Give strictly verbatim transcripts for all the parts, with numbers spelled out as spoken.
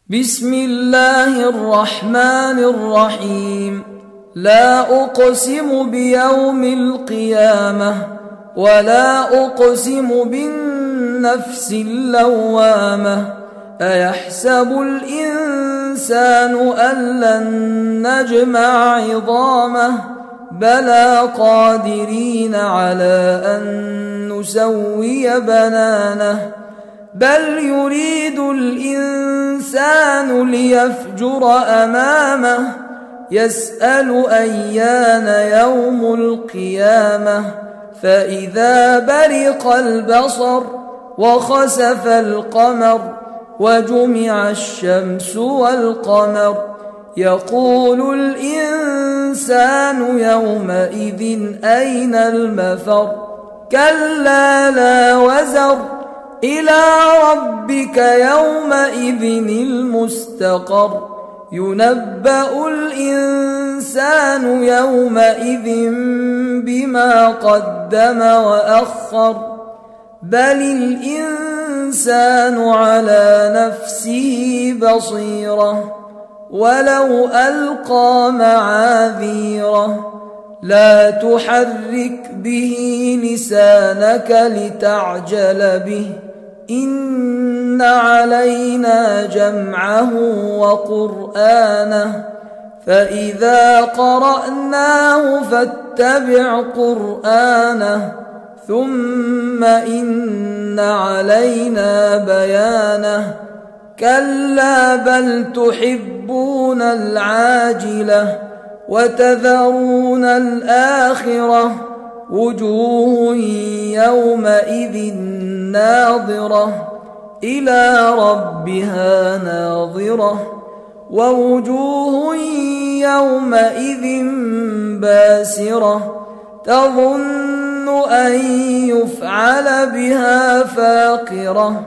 بسم الله الرحمن الرحيم. لا أقسم بيوم القيامة ولا أقسم بالنفس اللوامة. أيحسب الإنسان أن لن نجمع عظامه بلى قادرين على أن نسوي بنانه بل يريد الإنسان ليفجر أمامه يسأل أيان يوم القيامة فإذا برق البصر وخسف القمر وجمع الشمس والقمر يقول الإنسان يومئذ أين المفر كلا لا وزر إلى ربك يومئذ المستقر ينبأ الإنسان يومئذ بما قدم وأخر بل الإنسان على نفسه بصيرة ولو ألقى معاذيره لا تحرك به لسانك لتعجل به إن علينا جمعه وقرآنه فإذا قرأناه فاتبع قرآنه ثم إن علينا بيانه كلا بل تحبون العاجلة وتذرون الآخرة وجوه يومئذ ناظرة إلى ربها ناظرة ووجوه يومئذ باسرة تظن أن يفعل بها فاقرة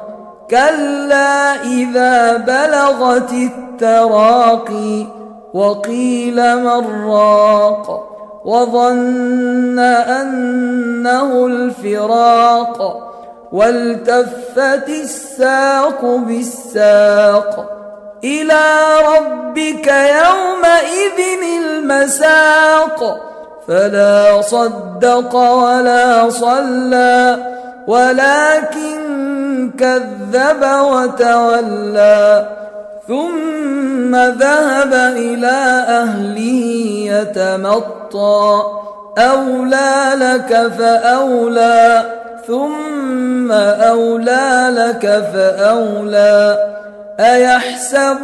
كلا إذا بلغت التراقي وقيل من راق وظن أنه الفراق والتفت الساق بالساق إلى ربك يومئذ المساق فلا صدق ولا صلى ولكن كذب وتولى ثم ذهب إلى أهله يتمطى أولى لك فأولى ثم أولى لك فأولى أيحسب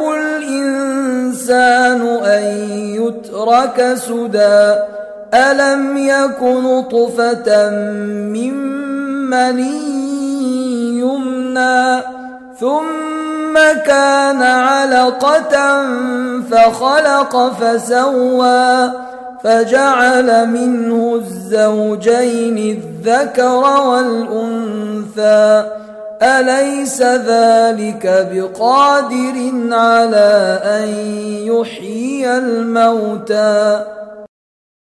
الإنسان أن يترك سدى ألم يك نطفة من مني يمنى ثم كان علقة فخلق فسوى فجعل منه الزوجين الذكر والأنثى أليس ذلك بقادر على أن يحيي الموتى